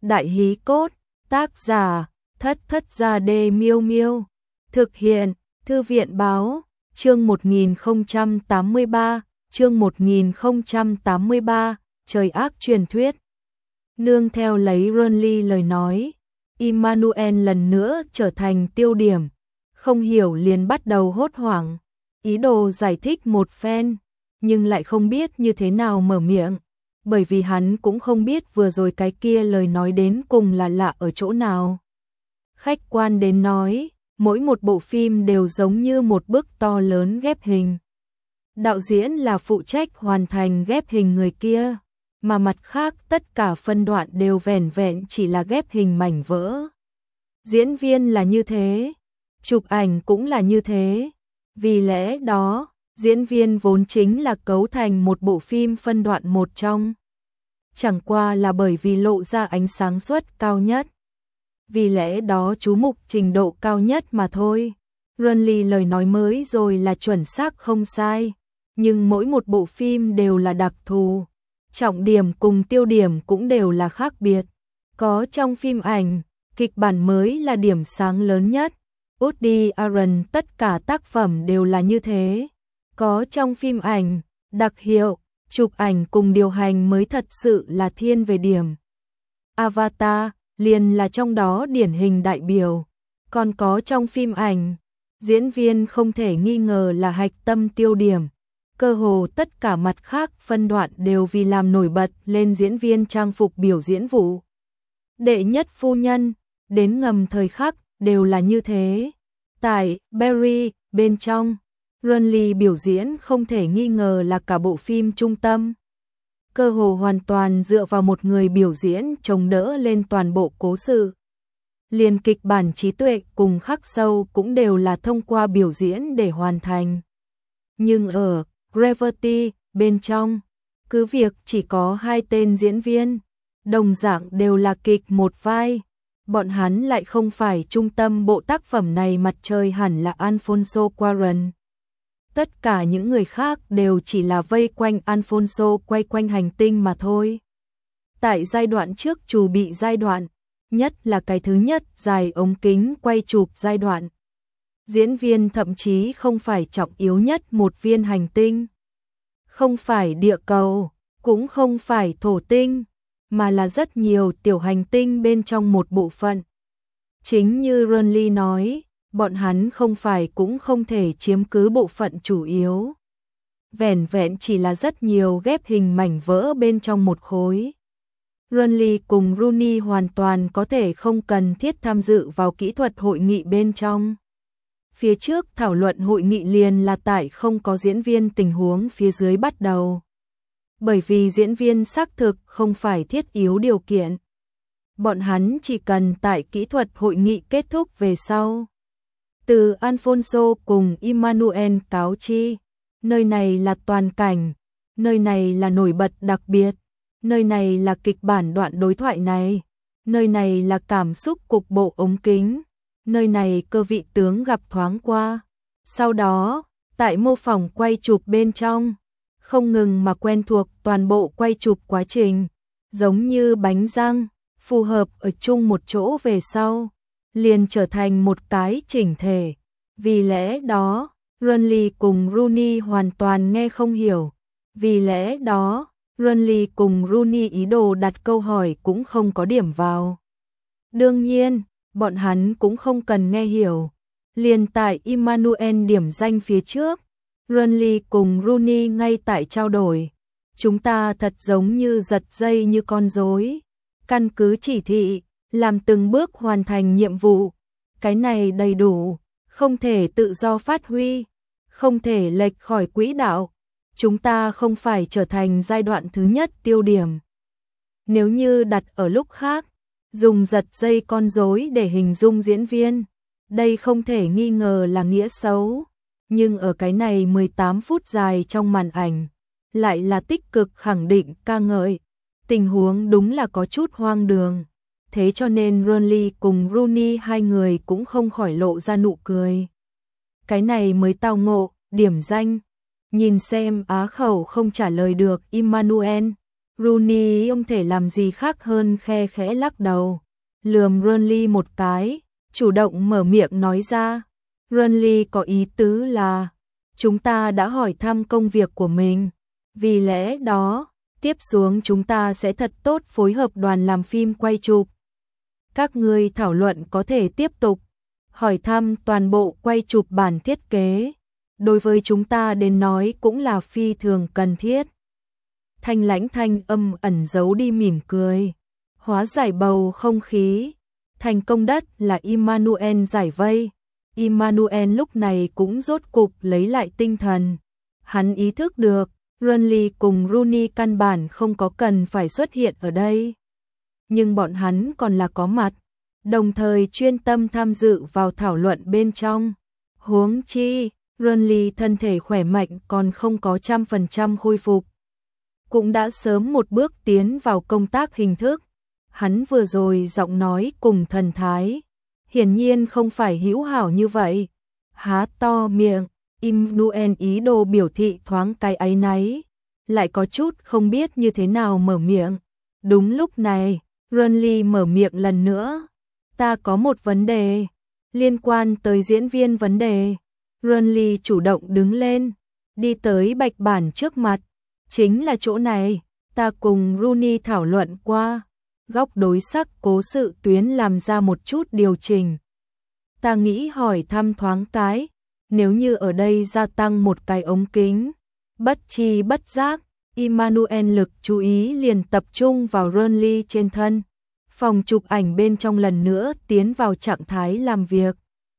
Đại hí cốt, tác giả, Thất Thất Gia Đê Miêu Miêu. Thực hiện, Thư viện báo, chương 1083, chương 1083, trời ác truyền thuyết. Nương theo lấy Renly lời nói, Immanuel lần nữa trở thành tiêu điểm, không hiểu liền bắt đầu hốt hoảng, ý đồ giải thích một phen, nhưng lại không biết như thế nào mở miệng, bởi vì hắn cũng không biết vừa rồi cái kia lời nói đến cùng là lạ ở chỗ nào. Khách quan đến nói, mỗi một bộ phim đều giống như một bức to lớn ghép hình. Đạo diễn là phụ trách hoàn thành ghép hình người kia, mà mặt khác tất cả phân đoạn đều vẻn vẹn chỉ là ghép hình mảnh vỡ. Diễn viên là như thế, chụp ảnh cũng là như thế, vì lẽ đó, diễn viên vốn chính là cấu thành một bộ phim phân đoạn một trong. Chẳng qua là bởi vì lộ ra ánh sáng suất cao nhất, vì lẽ đó chú mục trình độ cao nhất mà thôi. Renly lời nói mới rồi là chuẩn xác không sai, nhưng mỗi một bộ phim đều là đặc thù, trọng điểm cùng tiêu điểm cũng đều là khác biệt. Có trong phim ảnh, kịch bản mới là điểm sáng lớn nhất. Woody Allen tất cả tác phẩm đều là như thế. Có trong phim ảnh, đặc hiệu, chụp ảnh cùng điều hành mới thật sự là thiên về điểm. Avatar liền là trong đó điển hình đại biểu. Còn có trong phim ảnh, diễn viên không thể nghi ngờ là hạch tâm tiêu điểm. Cơ hồ tất cả mặt khác phân đoạn đều vì làm nổi bật lên diễn viên trang phục biểu diễn vụ. Đệ nhất phu nhân, đến ngầm thời khắc đều là như thế. Tại Barry bên trong, Renly biểu diễn không thể nghi ngờ là cả bộ phim trung tâm. Cơ hồ hoàn toàn dựa vào một người biểu diễn chống đỡ lên toàn bộ cố sự. Liền kịch bản trí tuệ cùng khắc sâu cũng đều là thông qua biểu diễn để hoàn thành. Nhưng ở Gravity bên trong, cứ việc chỉ có 2 tên diễn viên, đồng dạng đều là kịch một vai. Bọn hắn lại không phải trung tâm bộ tác phẩm này, mặt trời hẳn là Alfonso Cuarón. Tất cả những người khác đều chỉ là vây quanh Alfonso quay quanh hành tinh mà thôi. Tại giai đoạn trước chủ bị giai đoạn, nhất là cái thứ nhất dài ống kính quay chụp giai đoạn. Diễn viên thậm chí không phải trọng yếu nhất một viên hành tinh. Không phải địa cầu, cũng không phải thổ tinh, mà là rất nhiều tiểu hành tinh bên trong một bộ phận. Chính như Renly nói, bọn hắn không phải cũng không thể chiếm cứ bộ phận chủ yếu. Vẻn vẹn chỉ là rất nhiều ghép hình mảnh vỡ bên trong một khối. Renly cùng Rooney hoàn toàn có thể không cần thiết tham dự vào kỹ thuật hội nghị bên trong. Phía trước thảo luận hội nghị liền là tại không có diễn viên tình huống phía dưới bắt đầu. Bởi vì diễn viên xác thực không phải thiết yếu điều kiện. Bọn hắn chỉ cần tại kỹ thuật hội nghị kết thúc về sau. Từ Alfonso cùng Immanuel cáo chi, nơi này là toàn cảnh, nơi này là nổi bật đặc biệt, nơi này là kịch bản đoạn đối thoại này, nơi này là cảm xúc cục bộ ống kính, nơi này cơ vị tướng gặp thoáng qua. Sau đó, tại mô phỏng quay chụp bên trong, không ngừng mà quen thuộc toàn bộ quay chụp quá trình, giống như bánh răng, phù hợp ở chung một chỗ về sau, liền trở thành một cái chỉnh thể. Vì lẽ đó, Renly cùng Rooney hoàn toàn nghe không hiểu. Vì lẽ đó, Renly cùng Rooney ý đồ đặt câu hỏi cũng không có điểm vào. Đương nhiên, bọn hắn cũng không cần nghe hiểu. Liền tại Immanuel điểm danh phía trước, Renly cùng Rooney ngay tại trao đổi. Chúng ta thật giống như giật dây như con rối. Căn cứ chỉ thị, làm từng bước hoàn thành nhiệm vụ. Cái này đầy đủ, không thể tự do phát huy, không thể lệch khỏi quỹ đạo. Chúng ta không phải trở thành giai đoạn thứ nhất tiêu điểm. Nếu như đặt ở lúc khác, dùng giật dây con rối để hình dung diễn viên, đây không thể nghi ngờ là nghĩa xấu. Nhưng ở cái này 18 phút dài trong màn ảnh, lại là tích cực khẳng định ca ngợi. Tình huống đúng là có chút hoang đường. Thế cho nên Renly cùng Rooney hai người cũng không khỏi lộ ra nụ cười. Cái này mới tao ngộ, điểm danh. Nhìn xem á khẩu không trả lời được Immanuel, Rooney không thể làm gì khác hơn khe khẽ lắc đầu, lườm Burnley một cái, chủ động mở miệng nói ra. Burnley có ý tứ là, chúng ta đã hỏi thăm công việc của mình, vì lẽ đó, tiếp xuống chúng ta sẽ thật tốt phối hợp đoàn làm phim quay chụp. Các ngươi thảo luận có thể tiếp tục, hỏi thăm toàn bộ quay chụp bản thiết kế. Đối với chúng ta đến nói cũng là phi thường cần thiết. Thanh Lãnh thanh âm ẩn giấu đi mỉm cười, hóa giải bầu không khí. Thành công đất là Emmanuel giải vây. Emmanuel lúc này cũng rốt cục lấy lại tinh thần. Hắn ý thức được, Burnley cùng Rooney căn bản không có cần phải xuất hiện ở đây. Nhưng bọn hắn còn là có mặt, đồng thời chuyên tâm tham dự vào thảo luận bên trong. Huống chi, Burnley thân thể khỏe mạnh còn không có 100% khôi phục. Cũng đã sớm một bước tiến vào công tác hình thức. Hắn vừa rồi giọng nói cùng thần thái, hiển nhiên không phải hữu hảo như vậy. Há to miệng, Emmanuel ý đồ biểu thị thoáng cái áy náy, lại có chút không biết như thế nào mở miệng. Đúng lúc này, Burnley mở miệng lần nữa. Ta có một vấn đề, liên quan tới diễn viên vấn đề. Burnley chủ động đứng lên, đi tới bạch bản trước mặt. Chính là chỗ này, ta cùng Rooney thảo luận qua. Góc đối sắc cố sự tuyến làm ra một chút điều chỉnh. Ta nghĩ hỏi thăm thoáng cái, nếu như ở đây gia tăng một cái ống kính. Bất chi bất giác, Emmanuel lực chú ý liền tập trung vào Burnley trên thân. Phòng chụp ảnh bên trong lần nữa tiến vào trạng thái làm việc.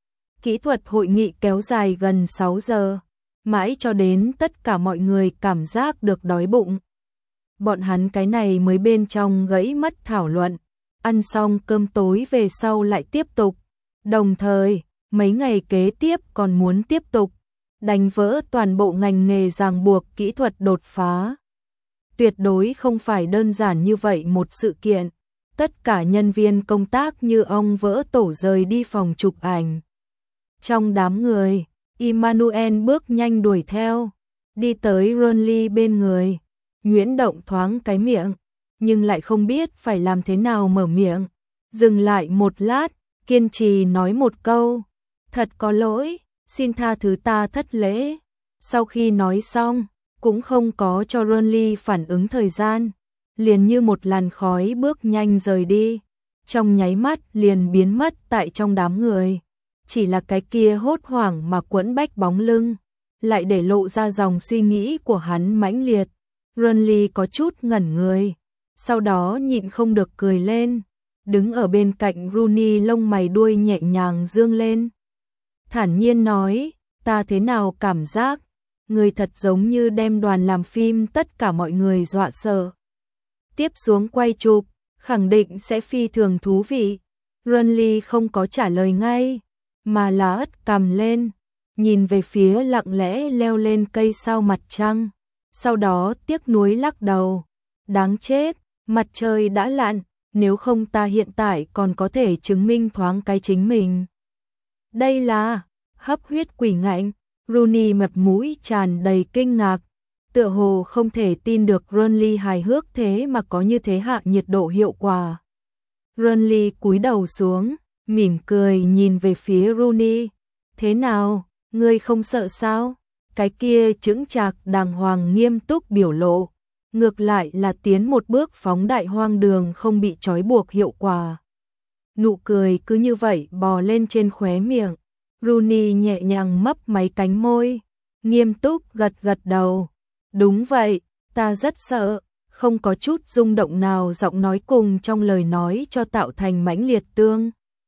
Kỹ thuật hội nghị kéo dài gần 6 giờ, mãi cho đến tất cả mọi người cảm giác được đói bụng. Bọn hắn cái này mới bên trong gãy mất thảo luận, ăn xong cơm tối về sau lại tiếp tục. Đồng thời, mấy ngày kế tiếp còn muốn tiếp tục, đánh vỡ toàn bộ ngành nghề ràng buộc kỹ thuật đột phá. Tuyệt đối không phải đơn giản như vậy một sự kiện. Tất cả nhân viên công tác như ong vỡ tổ rời đi phòng chụp ảnh. Trong đám người, Emmanuel bước nhanh đuổi theo, đi tới Burnley bên người, nhuyễn động thoáng cái miệng, nhưng lại không biết phải làm thế nào mở miệng. Dừng lại một lát, kiên trì nói một câu, thật có lỗi, xin tha thứ ta thất lễ. Sau khi nói xong, cũng không có cho Burnley phản ứng thời gian, liền như một làn khói bước nhanh rời đi, trong nháy mắt liền biến mất tại trong đám người. Chỉ là cái kia hốt hoảng mà quẫn bách bóng lưng, lại để lộ ra dòng suy nghĩ của hắn mãnh liệt. Burnley có chút ngẩn người, sau đó nhịn không được cười lên, đứng ở bên cạnh Rooney lông mày đuôi nhẹ nhàng dương lên. Thản nhiên nói, ta thế nào cảm giác, người thật giống như đem đoàn làm phim tất cả mọi người dọa sợ. Tiếp xuống quay chụp, khẳng định sẽ phi thường thú vị. Burnley không có trả lời ngay, mà là ất cằm lên, nhìn về phía lặng lẽ leo lên cây sao mặt trăng, sau đó tiếc nuối lắc đầu. Đáng chết, mặt trời đã lặn, nếu không ta hiện tại còn có thể chứng minh thoáng cái chính mình. Đây là hấp huyết quỷ ngạnh. Rooney mặt mũi tràn đầy kinh ngạc, tựa hồ không thể tin được Burnley hài hước thế mà có như thế hạ nhiệt độ hiệu quả. Burnley cúi đầu xuống, mỉm cười nhìn về phía Rooney. Thế nào, ngươi không sợ sao? Cái kia chững chạc đàng hoàng nghiêm túc biểu lộ, ngược lại là tiến một bước phóng đại hoang đường không bị trói buộc hiệu quả. Nụ cười cứ như vậy bò lên trên khóe miệng. Rooney nhẹ nhàng mấp mấy cánh môi, nghiêm túc gật gật đầu. Đúng vậy, ta rất sợ, không có chút rung động nào giọng nói cùng trong lời nói cho tạo thành mãnh liệt tương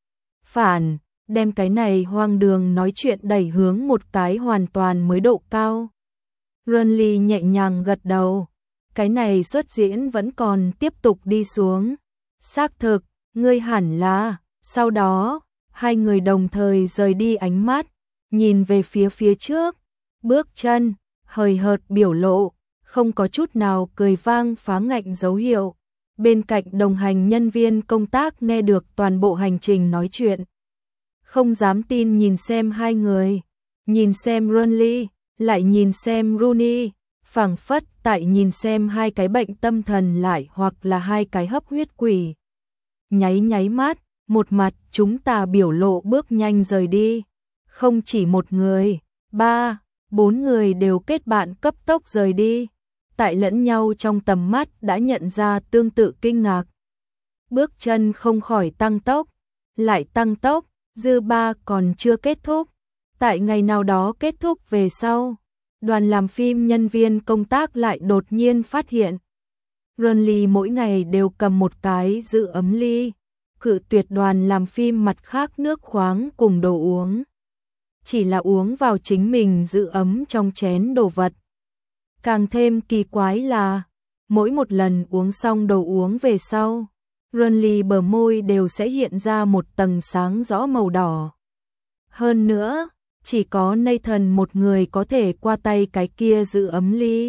phản, đem cái này hoang đường nói chuyện đẩy hướng một cái hoàn toàn mới độ cao. Burnley nhẹ nhàng gật đầu, cái này xuất diễn vẫn còn tiếp tục đi xuống. Xác thực, ngươi hẳn là, sau đó, hai người đồng thời rời đi ánh mắt, nhìn về phía trước, bước chân, hời hợt biểu lộ, không có chút nào cười vang phá ngạnh dấu hiệu. Bên cạnh đồng hành nhân viên công tác nghe được toàn bộ hành trình nói chuyện. Không dám tin nhìn xem hai người, nhìn xem Burnley, lại nhìn xem Rooney, phảng phất tại nhìn xem hai cái bệnh tâm thần lại hoặc là hai cái hấp huyết quỷ. Nháy nháy mắt, một mặt chúng ta biểu lộ bước nhanh rời đi. Không chỉ một người, 3, 4 người đều kết bạn cấp tốc rời đi. Tại lẫn nhau trong tầm mắt đã nhận ra tương tự kinh ngạc. Bước chân không khỏi tăng tốc, lại tăng tốc, dư ba còn chưa kết thúc. Tại ngày nào đó kết thúc về sau, đoàn làm phim nhân viên công tác lại đột nhiên phát hiện. Runly mỗi ngày đều cầm một cái giữ ấm ly, cự tuyệt đoàn làm phim mặt khác nước khoáng cùng đồ uống. Chỉ là uống vào chính mình giữ ấm trong chén đồ vật. Càng thêm kỳ quái là, mỗi một lần uống xong đồ uống về sau, Runly bờ môi đều sẽ hiện ra một tầng sáng rõ màu đỏ. Hơn nữa, chỉ có Nathan một người có thể qua tay cái kia giữ ấm ly.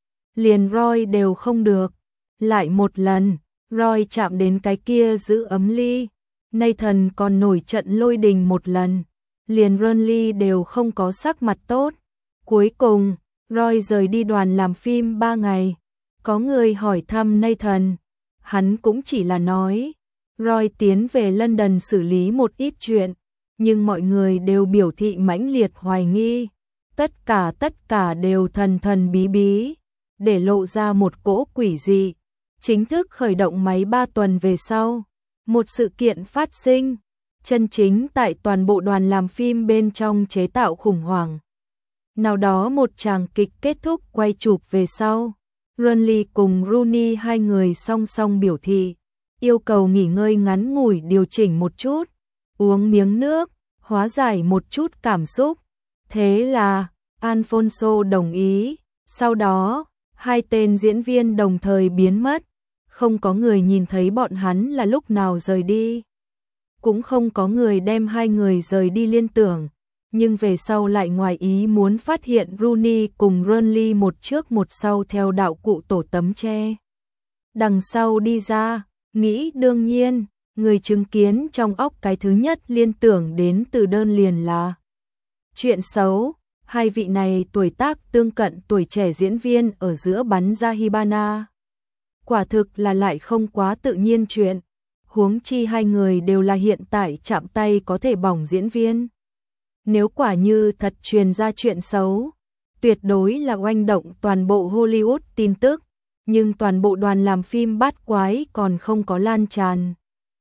Liền Roy đều không được. Lại một lần, Roy chạm đến cái kia giữ ấm ly. Nathan còn nổi trận lôi đình một lần. Liền Runly đều không có sắc mặt tốt. Cuối cùng, Roy rời đi đoàn làm phim 3 ngày. Có người hỏi thăm Nathan. Hắn cũng chỉ là nói. Roy tiến về London xử lý một ít chuyện. Nhưng mọi người đều biểu thị mãnh liệt hoài nghi. Tất cả đều thần thần bí bí. Để lộ ra một cỗ quỷ dị. Chính thức khởi động máy 3 tuần về sau. Một sự kiện phát sinh. Chân chính tại toàn bộ đoàn làm phim bên trong chế tạo khủng hoảng. Nào đó một tràng kịch kết thúc quay chụp về sau. Runly cùng Rooney hai người song song biểu thị. Yêu cầu nghỉ ngơi ngắn ngủi điều chỉnh một chút. Uống miếng nước, hóa giải một chút cảm xúc. Thế là, Alfonso đồng ý. Sau đó, hai tên diễn viên đồng thời biến mất. Không có người nhìn thấy bọn hắn là lúc nào rời đi. Cũng không có người đem hai người rời đi liên tưởng. Nhưng về sau lại ngoài ý muốn phát hiện Rooney cùng Runly một trước một sau theo đạo cụ tổ tấm tre. Đằng sau đi ra, nghĩ đương nhiên, người chứng kiến trong óc cái thứ nhất liên tưởng đến từ đơn liền là chuyện xấu. Hai vị này tuổi tác tương cận tuổi trẻ diễn viên ở giữa bắn ra Hibana. Quả thực là lại không quá tự nhiên chuyện. Huống chi hai người đều là hiện tại chạm tay có thể bỏng diễn viên. Nếu quả như thật truyền ra chuyện xấu, tuyệt đối là oanh động toàn bộ Hollywood tin tức, nhưng toàn bộ đoàn làm phim bát quái còn không có lan tràn.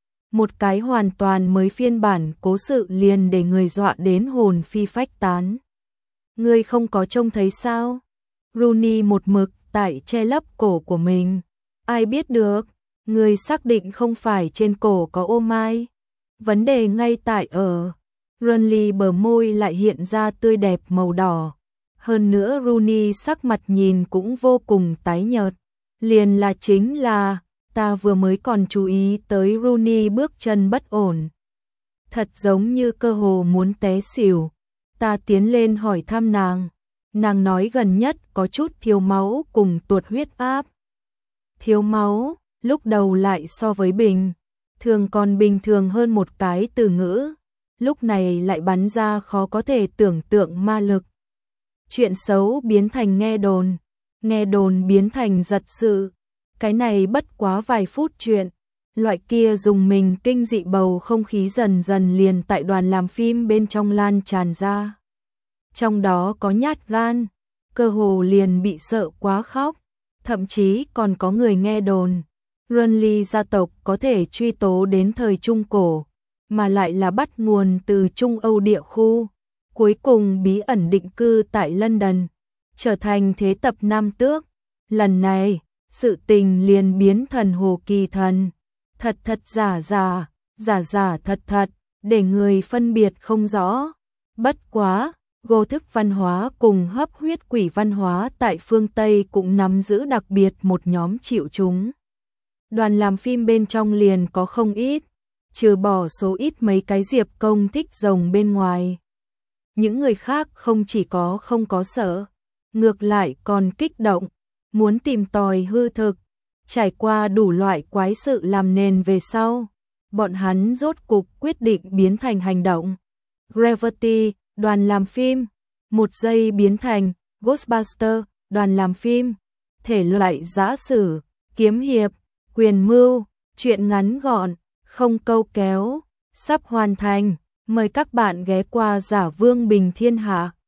Một cái hoàn toàn mới phiên bản cố sự liền để người dọa đến hồn phi phách tán. Ngươi không có trông thấy sao? Rooney một mực tại che lấp cổ của mình. Ai biết được, ngươi xác định không phải trên cổ có ô mai. Vấn đề ngay tại ở. Runly bờ môi lại hiện ra tươi đẹp màu đỏ. Hơn nữa Rooney sắc mặt nhìn cũng vô cùng tái nhợt. Liền là chính là, ta vừa mới còn chú ý tới Rooney bước chân bất ổn. Thật giống như cơ hồ muốn té xỉu. Ta tiến lên hỏi thăm nàng. Nàng nói gần nhất có chút thiếu máu cùng tuột huyết áp. Thiếu máu, lúc đầu lại so với bình thường còn bình thường hơn một cái từ ngữ. Lúc này lại bắn ra khó có thể tưởng tượng ma lực. Chuyện xấu biến thành nghe đồn biến thành giật sự. Cái này bất quá vài phút chuyện. Loại kia dùng mình kinh dị bầu không khí dần dần liền tại đoàn làm phim bên trong lan tràn ra. Trong đó có nhát gan, cơ hồ liền bị sợ quá khóc. Thậm chí còn có người nghe đồn. Runly gia tộc có thể truy tố đến thời Trung Cổ. Mà lại là bắt nguồn từ Trung Âu địa khu, cuối cùng bí ẩn định cư tại London, trở thành thế tập nam tước. Lần này, sự tình liền biến thần hồ kỳ thần, thật thật giả giả, giả giả thật thật, để người phân biệt không rõ. Bất quá, Gô thức văn hóa cùng hấp huyết quỷ văn hóa tại phương Tây cũng nắm giữ đặc biệt một nhóm chịu chúng. Đoàn làm phim bên trong liền có không ít. Trừ bỏ số ít mấy cái diệp công thích rồng bên ngoài. Những người khác không chỉ có không có sợ, ngược lại còn kích động, muốn tìm tòi hư thực. Trải qua đủ loại quái sự làm nền về sau, bọn hắn rốt cục quyết định biến thành hành động. Gravity, đoàn làm phim, một giây biến thành Ghostbuster, đoàn làm phim, thể loại giã sử, kiếm hiệp, quyền mưu, truyện ngắn gọn, không câu kéo, sắp hoàn thành. Mời các bạn ghé qua Giả Vương Bình Thiên Hạ.